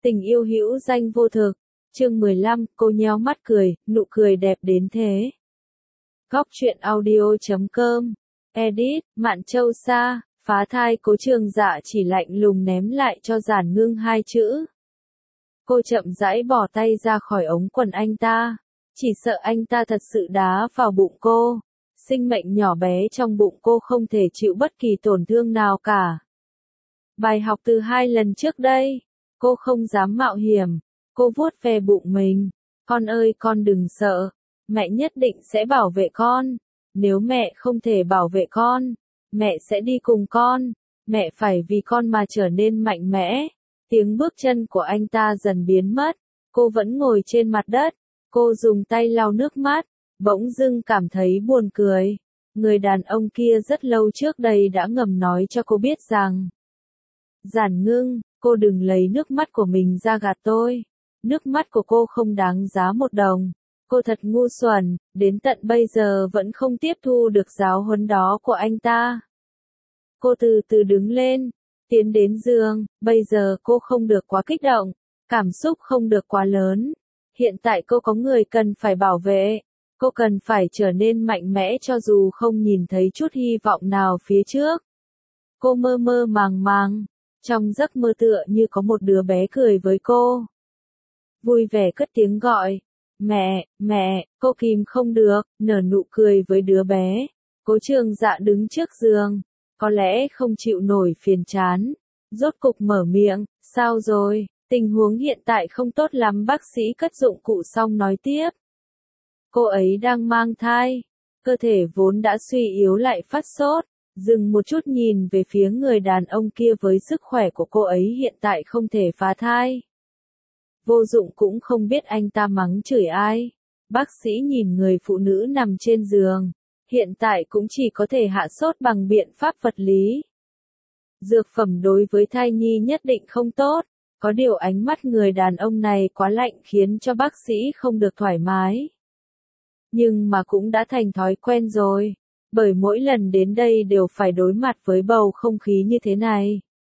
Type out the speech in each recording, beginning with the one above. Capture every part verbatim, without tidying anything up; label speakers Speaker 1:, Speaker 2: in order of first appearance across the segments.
Speaker 1: Tình yêu hữu danh vô thực. Chương mười lăm, cô nhéo mắt cười, nụ cười đẹp đến thế. Góc truyện audio chấm com. Edit, Mạn Châu Sa, phá thai Cố Trường Dạ chỉ lạnh lùng ném lại cho Giản Ngưng hai chữ. Cô chậm rãi bỏ tay ra khỏi ống quần anh ta. Chỉ sợ anh ta thật sự đá vào bụng cô. Sinh mệnh nhỏ bé trong bụng cô không thể chịu bất kỳ tổn thương nào cả. Bài học từ hai lần trước đây. Cô không dám mạo hiểm. Cô vuốt ve bụng mình. Con ơi con đừng sợ. Mẹ nhất định sẽ bảo vệ con. Nếu mẹ không thể bảo vệ con, mẹ sẽ đi cùng con. Mẹ phải vì con mà trở nên mạnh mẽ. Tiếng bước chân của anh ta dần biến mất. Cô vẫn ngồi trên mặt đất. Cô dùng tay lau nước mắt. Bỗng dưng cảm thấy buồn cười. Người đàn ông kia rất lâu trước đây đã ngầm nói cho cô biết rằng. Giản Ngưng, cô đừng lấy nước mắt của mình ra gạt tôi. Nước mắt của cô không đáng giá một đồng. Cô thật ngu xuẩn, đến tận bây giờ vẫn không tiếp thu được giáo huấn đó của anh ta. Cô từ từ đứng lên, tiến đến giường, bây giờ cô không được quá kích động, cảm xúc không được quá lớn. Hiện tại cô có người cần phải bảo vệ, cô cần phải trở nên mạnh mẽ cho dù không nhìn thấy chút hy vọng nào phía trước. Cô mơ mơ màng màng, trong giấc mơ tựa như có một đứa bé cười với cô. Vui vẻ cất tiếng gọi. Mẹ, mẹ, cô kìm không được, nở nụ cười với đứa bé. Cố Trường Dạ đứng trước giường, có lẽ không chịu nổi phiền chán. Rốt cục mở miệng, sao rồi, tình huống hiện tại không tốt lắm. Bác sĩ cất dụng cụ xong nói tiếp. Cô ấy đang mang thai, cơ thể vốn đã suy yếu lại phát sốt. Dừng một chút nhìn về phía người đàn ông kia với sức khỏe của cô ấy hiện tại không thể phá thai. Vô dụng cũng không biết anh ta mắng chửi ai. Bác sĩ nhìn người phụ nữ nằm trên giường. Hiện tại cũng chỉ có thể hạ sốt bằng biện pháp vật lý. Dược phẩm đối với thai nhi nhất định không tốt. Có điều ánh mắt người đàn ông này quá lạnh khiến cho bác sĩ không được thoải mái. Nhưng mà cũng đã thành thói quen rồi. Bởi mỗi lần đến đây đều phải đối mặt với bầu không khí như thế này.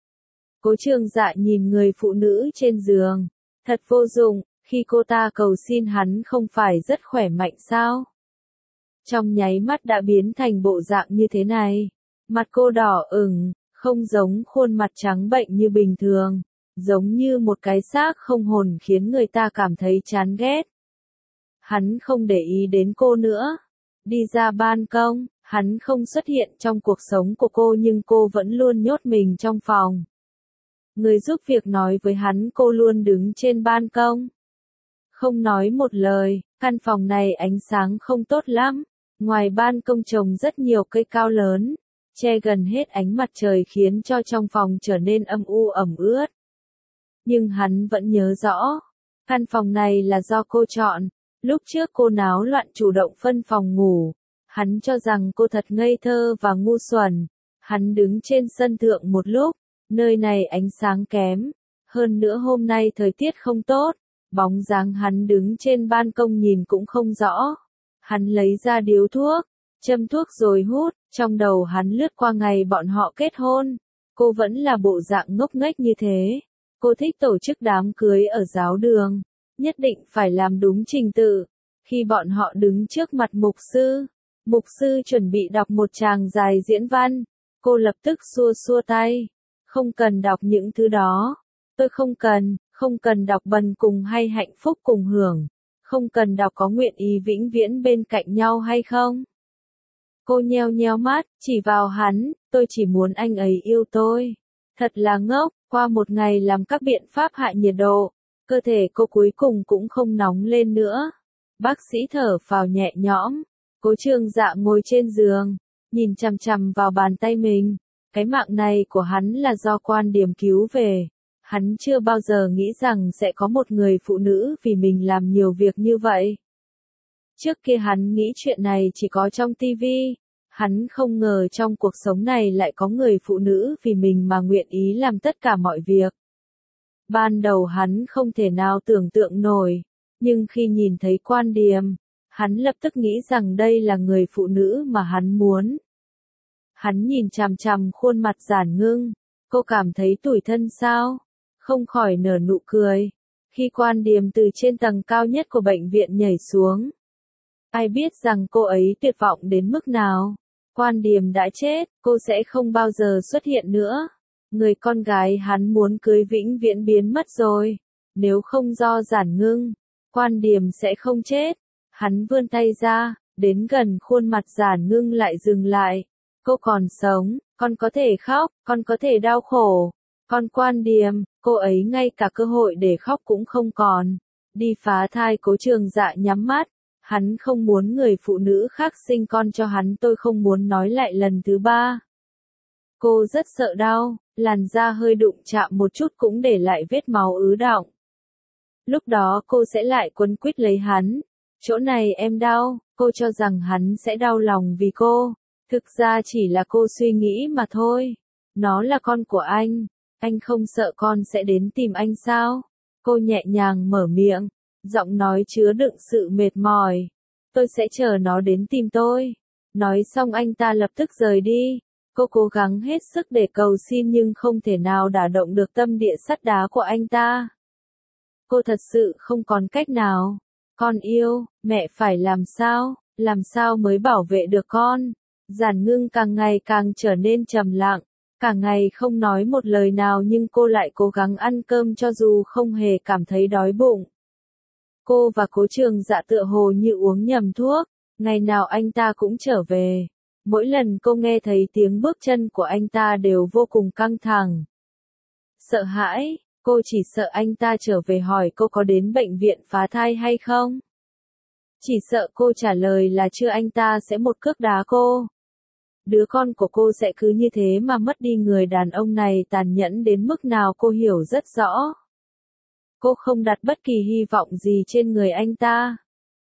Speaker 1: Cố Trường Dạ nhìn người phụ nữ trên giường. Thật vô dụng, khi cô ta cầu xin hắn không phải rất khỏe mạnh sao? Trong nháy mắt đã biến thành bộ dạng như thế này. Mặt cô đỏ ửng, không giống khuôn mặt trắng bệnh như bình thường. Giống như một cái xác không hồn khiến người ta cảm thấy chán ghét. Hắn không để ý đến cô nữa. Đi ra ban công, hắn không xuất hiện trong cuộc sống của cô nhưng cô vẫn luôn nhốt mình trong phòng. Người giúp việc nói với hắn cô luôn đứng trên ban công. Không nói một lời, căn phòng này ánh sáng không tốt lắm. Ngoài ban công trồng rất nhiều cây cao lớn, che gần hết ánh mặt trời khiến cho trong phòng trở nên âm u ẩm ướt. Nhưng hắn vẫn nhớ rõ, căn phòng này là do cô chọn. Lúc trước cô náo loạn chủ động phân phòng ngủ. Hắn cho rằng cô thật ngây thơ và ngu xuẩn. Hắn đứng trên sân thượng một lúc. Nơi này ánh sáng kém, hơn nữa hôm nay thời tiết không tốt, bóng dáng hắn đứng trên ban công nhìn cũng không rõ. Hắn lấy ra điếu thuốc, châm thuốc rồi hút, trong đầu hắn lướt qua ngày bọn họ kết hôn. Cô vẫn là bộ dạng ngốc nghếch như thế. Cô thích tổ chức đám cưới ở giáo đường, nhất định phải làm đúng trình tự. Khi bọn họ đứng trước mặt mục sư, mục sư chuẩn bị đọc một tràng dài diễn văn, cô lập tức xua xua tay. Không cần đọc những thứ đó. Tôi không cần, không cần đọc bần cùng hay hạnh phúc cùng hưởng. Không cần đọc có nguyện ý vĩnh viễn bên cạnh nhau hay không. Cô nheo nheo mắt, chỉ vào hắn, tôi chỉ muốn anh ấy yêu tôi. Thật là ngốc, qua một ngày làm các biện pháp hạ nhiệt độ, cơ thể cô cuối cùng cũng không nóng lên nữa. Bác sĩ thở phào nhẹ nhõm. Cố Trường Dạ ngồi trên giường, nhìn chằm chằm vào bàn tay mình. Cái mạng này của hắn là do quan điểm cứu về. Hắn chưa bao giờ nghĩ rằng sẽ có một người phụ nữ vì mình làm nhiều việc như vậy. Trước kia hắn nghĩ chuyện này chỉ có trong tivi. Hắn không ngờ trong cuộc sống này lại có người phụ nữ vì mình mà nguyện ý làm tất cả mọi việc. Ban đầu hắn không thể nào tưởng tượng nổi. Nhưng khi nhìn thấy quan điểm, hắn lập tức nghĩ rằng đây là người phụ nữ mà hắn muốn. Hắn nhìn chằm chằm khuôn mặt Giản Ngưng. Cô cảm thấy tủi thân sao? không khỏi nở nụ cười. Khi Quan Điềm từ trên tầng cao nhất của bệnh viện nhảy xuống, ai biết rằng cô ấy tuyệt vọng đến mức nào. Quan Điềm đã chết, cô sẽ không bao giờ xuất hiện nữa. Người con gái hắn muốn cưới vĩnh viễn biến mất rồi. Nếu không do Giản Ngưng, Quan Điềm sẽ không chết. Hắn vươn tay ra, đến gần khuôn mặt Giản Ngưng lại dừng lại. Cô còn sống, con có thể khóc, con có thể đau khổ. Con Quan Điềm, cô ấy ngay cả cơ hội để khóc cũng không còn. Đi phá thai. Cố Trường Dạ nhắm mắt. Hắn không muốn người phụ nữ khác sinh con cho hắn, tôi không muốn nói lại lần thứ ba. Cô rất sợ đau, làn da hơi đụng chạm một chút cũng để lại vết máu ứ đọng. Lúc đó cô sẽ lại quấn quýt lấy hắn. Chỗ này em đau, cô cho rằng hắn sẽ đau lòng vì cô. Thực ra chỉ là cô suy nghĩ mà thôi. Nó là con của anh. Anh không sợ con sẽ đến tìm anh sao? Cô nhẹ nhàng mở miệng, giọng nói chứa đựng sự mệt mỏi. Tôi sẽ chờ nó đến tìm tôi. Nói xong anh ta lập tức rời đi. Cô cố gắng hết sức để cầu xin nhưng không thể nào đả động được tâm địa sắt đá của anh ta. Cô thật sự không còn cách nào. Con yêu, mẹ phải làm sao, làm sao mới bảo vệ được con? Giản Ngưng càng ngày càng trở nên trầm lặng, cả ngày không nói một lời nào nhưng cô lại cố gắng ăn cơm cho dù không hề cảm thấy đói bụng. Cô và Cố Trường Dạ tựa hồ như uống nhầm thuốc, ngày nào anh ta cũng trở về. Mỗi lần cô nghe thấy tiếng bước chân của anh ta đều vô cùng căng thẳng. Sợ hãi, cô chỉ sợ anh ta trở về hỏi cô có đến bệnh viện phá thai hay không. Chỉ sợ cô trả lời là chưa anh ta sẽ một cước đá cô. Đứa con của cô sẽ cứ như thế mà mất đi. Người đàn ông này tàn nhẫn đến mức nào cô hiểu rất rõ. Cô không đặt bất kỳ hy vọng gì trên người anh ta.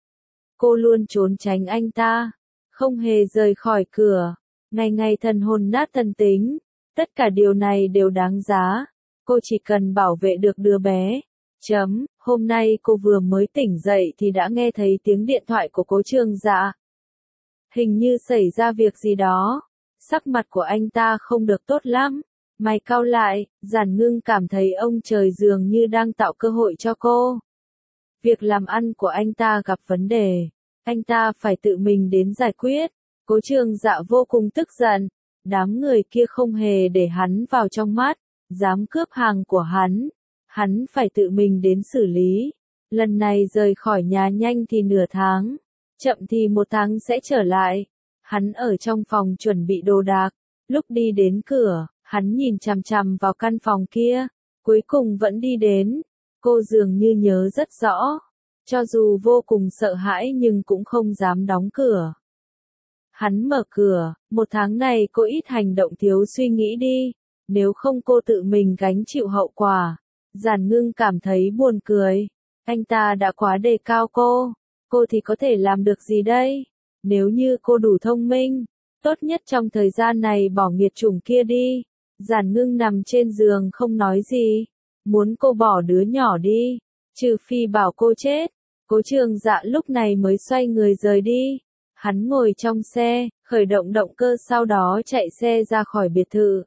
Speaker 1: Cô luôn trốn tránh anh ta, không hề rời khỏi cửa, ngày ngày thần hồn nát thần tính. Tất cả điều này đều đáng giá. Cô chỉ cần bảo vệ được đứa bé. Chấm, hôm nay cô vừa mới tỉnh dậy thì đã nghe thấy tiếng điện thoại của Cố Trường Dạ. Hình như xảy ra việc gì đó. Sắc mặt của anh ta không được tốt lắm. Mày cau lại, Giản Ngưng cảm thấy ông trời dường như đang tạo cơ hội cho cô. Việc làm ăn của anh ta gặp vấn đề. Anh ta phải tự mình đến giải quyết. Cố Trường Dạ vô cùng tức giận. Đám người kia không hề để hắn vào trong mắt. Dám cướp hàng của hắn. Hắn phải tự mình đến xử lý. Lần này rời khỏi nhà nhanh thì nửa tháng. Chậm thì một tháng sẽ trở lại. Hắn ở trong phòng chuẩn bị đồ đạc. Lúc đi đến cửa, hắn nhìn chằm chằm vào căn phòng kia. Cuối cùng vẫn đi đến. Cô dường như nhớ rất rõ. Cho dù vô cùng sợ hãi nhưng cũng không dám đóng cửa. Hắn mở cửa, một tháng này cô ít hành động thiếu suy nghĩ đi. Nếu không cô tự mình gánh chịu hậu quả. Giản Ngưng cảm thấy buồn cười. Anh ta đã quá đề cao cô. Cô thì có thể làm được gì đây? Nếu như cô đủ thông minh, tốt nhất trong thời gian này bỏ nghiệt chủng kia đi. Giản Ngưng nằm trên giường không nói gì. Muốn cô bỏ đứa nhỏ đi. Trừ phi bảo cô chết. Cố Trường Dạ lúc này mới xoay người rời đi. Hắn ngồi trong xe, khởi động động cơ sau đó chạy xe ra khỏi biệt thự.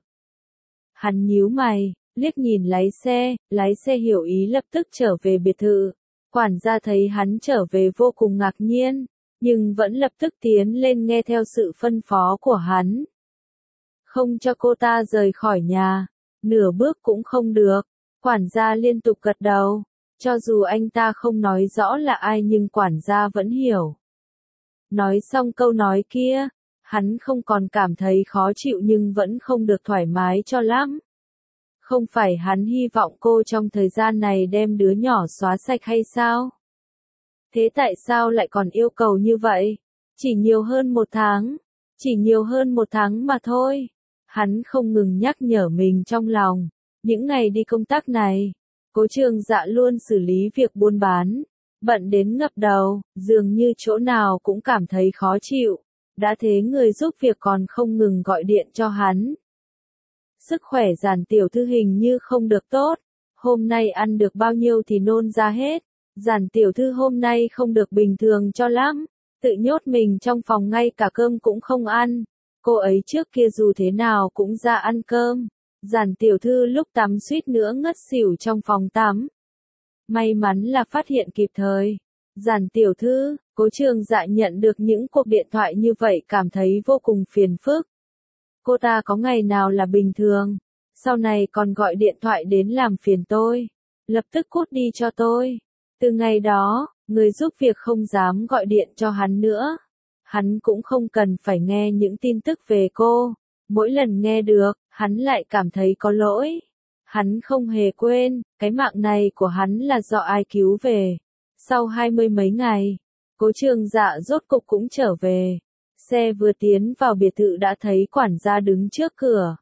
Speaker 1: Hắn nhíu mày, liếc nhìn lái xe, lái xe hiểu ý lập tức trở về biệt thự. Quản gia thấy hắn trở về vô cùng ngạc nhiên, nhưng vẫn lập tức tiến lên nghe theo sự phân phó của hắn. Không cho cô ta rời khỏi nhà, nửa bước cũng không được. Quản gia liên tục gật đầu, cho dù anh ta không nói rõ là ai nhưng quản gia vẫn hiểu. Nói xong câu nói kia, hắn không còn cảm thấy khó chịu nhưng vẫn không được thoải mái cho lắm. Không phải hắn hy vọng cô trong thời gian này đem đứa nhỏ xóa sạch hay sao? Thế tại sao lại còn yêu cầu như vậy? Chỉ nhiều hơn một tháng. Chỉ nhiều hơn một tháng mà thôi. Hắn không ngừng nhắc nhở mình trong lòng. Những ngày đi công tác này, Cố Trường Dạ luôn xử lý việc buôn bán. Bận đến ngập đầu, dường như chỗ nào cũng cảm thấy khó chịu. Đã thế người giúp việc còn không ngừng gọi điện cho hắn. Sức khỏe Giản tiểu thư hình như không được tốt. Hôm nay ăn được bao nhiêu thì nôn ra hết. Giản tiểu thư hôm nay không được bình thường cho lắm. Tự nhốt mình trong phòng ngay cả cơm cũng không ăn. Cô ấy trước kia dù thế nào cũng ra ăn cơm. Giản tiểu thư lúc tắm suýt nữa ngất xỉu trong phòng tắm. May mắn là phát hiện kịp thời. Giản tiểu thư, Cố Trường Dạ nhận được những cuộc điện thoại như vậy cảm thấy vô cùng phiền phức. Cô ta có ngày nào là bình thường, sau này còn gọi điện thoại đến làm phiền tôi. Lập tức cút đi cho tôi. Từ ngày đó, người giúp việc không dám gọi điện cho hắn nữa. Hắn cũng không cần phải nghe những tin tức về cô. Mỗi lần nghe được, hắn lại cảm thấy có lỗi. Hắn không hề quên, cái mạng này của hắn là do ai cứu về. Sau hai mươi mấy ngày, Cố Trường Dạ rốt cục cũng trở về. Xe vừa tiến vào biệt thự đã thấy quản gia đứng trước cửa.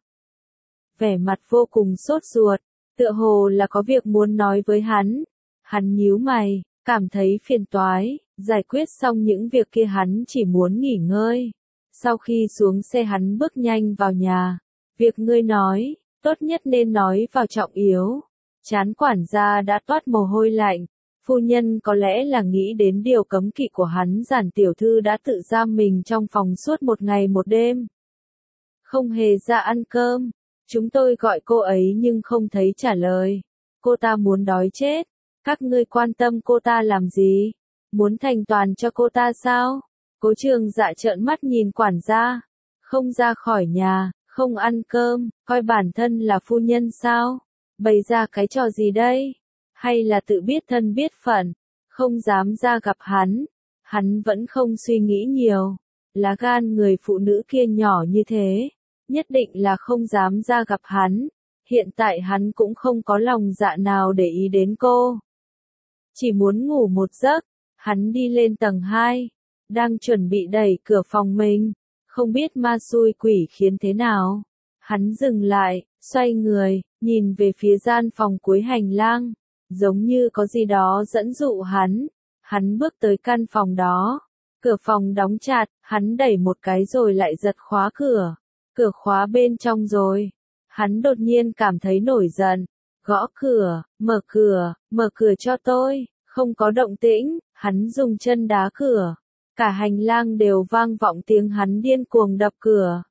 Speaker 1: Vẻ mặt vô cùng sốt ruột, tựa hồ là có việc muốn nói với hắn. Hắn nhíu mày, cảm thấy phiền toái, giải quyết xong những việc kia hắn chỉ muốn nghỉ ngơi. Sau khi xuống xe hắn bước nhanh vào nhà. Việc ngươi nói, tốt nhất nên nói vào trọng yếu. Trán quản gia đã toát mồ hôi lạnh. Phu nhân có lẽ là nghĩ đến điều cấm kỵ của hắn. Giản tiểu thư đã tự giam mình trong phòng suốt một ngày một đêm. Không hề ra ăn cơm. Chúng tôi gọi cô ấy nhưng không thấy trả lời. Cô ta muốn đói chết. Các ngươi quan tâm cô ta làm gì? Muốn thành toàn cho cô ta sao? Cố Trường Dạ trợn mắt nhìn quản gia. Không ra khỏi nhà, không ăn cơm, coi bản thân là phu nhân sao? Bày ra cái trò gì đây? Hay là tự biết thân biết phận, không dám ra gặp hắn? Hắn vẫn không suy nghĩ nhiều. Lá gan người phụ nữ kia nhỏ như thế, nhất định là không dám ra gặp hắn. Hiện tại hắn cũng không có lòng dạ nào để ý đến cô. Chỉ muốn ngủ một giấc, hắn đi lên tầng hai, đang chuẩn bị đẩy cửa phòng mình, không biết ma xui quỷ khiến thế nào. Hắn dừng lại, xoay người, nhìn về phía gian phòng cuối hành lang, giống như có gì đó dẫn dụ hắn. Hắn bước tới căn phòng đó, cửa phòng đóng chặt, hắn đẩy một cái rồi lại giật khóa cửa. Cửa khóa bên trong rồi. Hắn đột nhiên cảm thấy nổi giận, gõ cửa, mở cửa, mở cửa cho tôi. Không có động tĩnh, hắn dùng chân đá cửa. Cả hành lang đều vang vọng tiếng hắn điên cuồng đập cửa.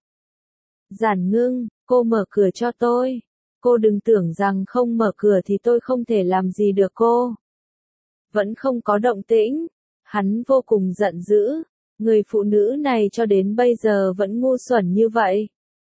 Speaker 1: Giản Ngưng, cô mở cửa cho tôi. Cô đừng tưởng rằng không mở cửa thì tôi không thể làm gì được cô. Vẫn không có động tĩnh. Hắn vô cùng giận dữ. Người phụ nữ này cho đến bây giờ vẫn ngu xuẩn như vậy.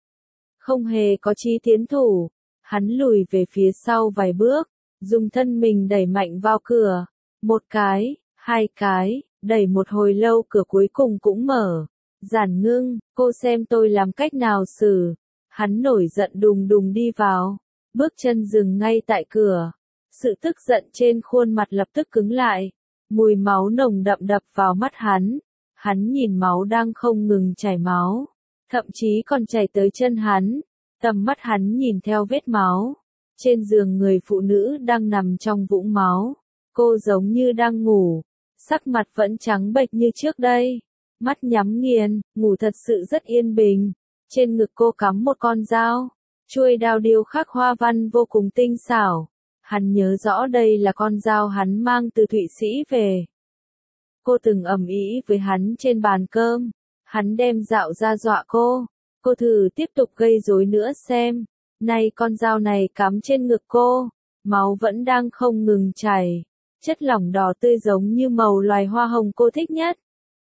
Speaker 1: Không hề có chí tiến thủ. Hắn lùi về phía sau vài bước, dùng thân mình đẩy mạnh vào cửa. Một cái, hai cái, đẩy một hồi lâu cửa cuối cùng cũng mở. Giản Ngưng, cô xem tôi làm cách nào xử. Hắn nổi giận đùng đùng đi vào, bước chân dừng ngay tại cửa. Sự tức giận trên khuôn mặt lập tức cứng lại. Mùi máu nồng đậm đập vào mắt hắn. Hắn nhìn máu đang không ngừng chảy máu, thậm chí còn chảy tới chân hắn. Tầm mắt hắn nhìn theo vết máu. Trên giường người phụ nữ đang nằm trong vũng máu. Cô giống như đang ngủ, sắc mặt vẫn trắng bệch như trước đây. Mắt nhắm nghiền, ngủ thật sự rất yên bình. Trên ngực cô cắm một con dao. Chuôi đao điêu khắc hoa văn vô cùng tinh xảo. Hắn nhớ rõ đây là con dao hắn mang từ Thụy Sĩ về. Cô từng ầm ĩ với hắn trên bàn cơm. Hắn đem dạo ra dọa cô. Cô thử tiếp tục gây rối nữa xem. Nay con dao này cắm trên ngực cô. Máu vẫn đang không ngừng chảy. Chất lỏng đỏ tươi giống như màu loài hoa hồng cô thích nhất.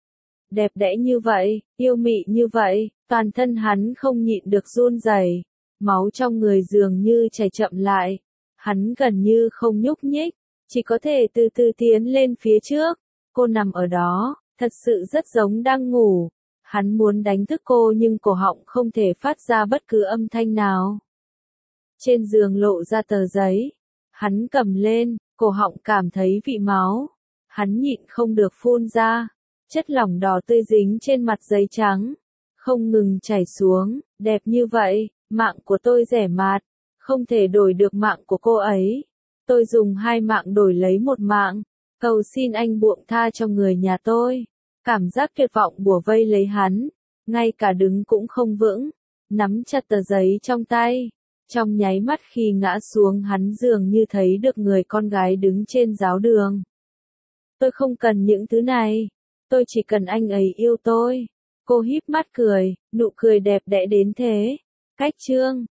Speaker 1: Đẹp đẽ như vậy, yêu mị như vậy, toàn thân hắn không nhịn được run rẩy. Máu trong người dường như chảy chậm lại. Hắn gần như không nhúc nhích, chỉ có thể từ từ tiến lên phía trước. Cô nằm ở đó, thật sự rất giống đang ngủ. Hắn muốn đánh thức cô nhưng cổ họng không thể phát ra bất cứ âm thanh nào. Trên giường lộ ra tờ giấy. Hắn cầm lên, cổ họng cảm thấy vị máu. Hắn nhịn không được phun ra. Chất lỏng đỏ tươi dính trên mặt giấy trắng. Không ngừng chảy xuống, đẹp như vậy, mạng của tôi rẻ mạt. Không thể đổi được mạng của cô ấy. Tôi dùng hai mạng đổi lấy một mạng. Cầu xin anh buông tha cho người nhà tôi. Cảm giác tuyệt vọng bủa vây lấy hắn. Ngay cả đứng cũng không vững. Nắm chặt tờ giấy trong tay. Trong nháy mắt khi ngã xuống hắn dường như thấy được người con gái đứng trên giáo đường. Tôi không cần những thứ này. Tôi chỉ cần anh ấy yêu tôi. Cô híp mắt cười, nụ cười đẹp đẽ đến thế. Cách chương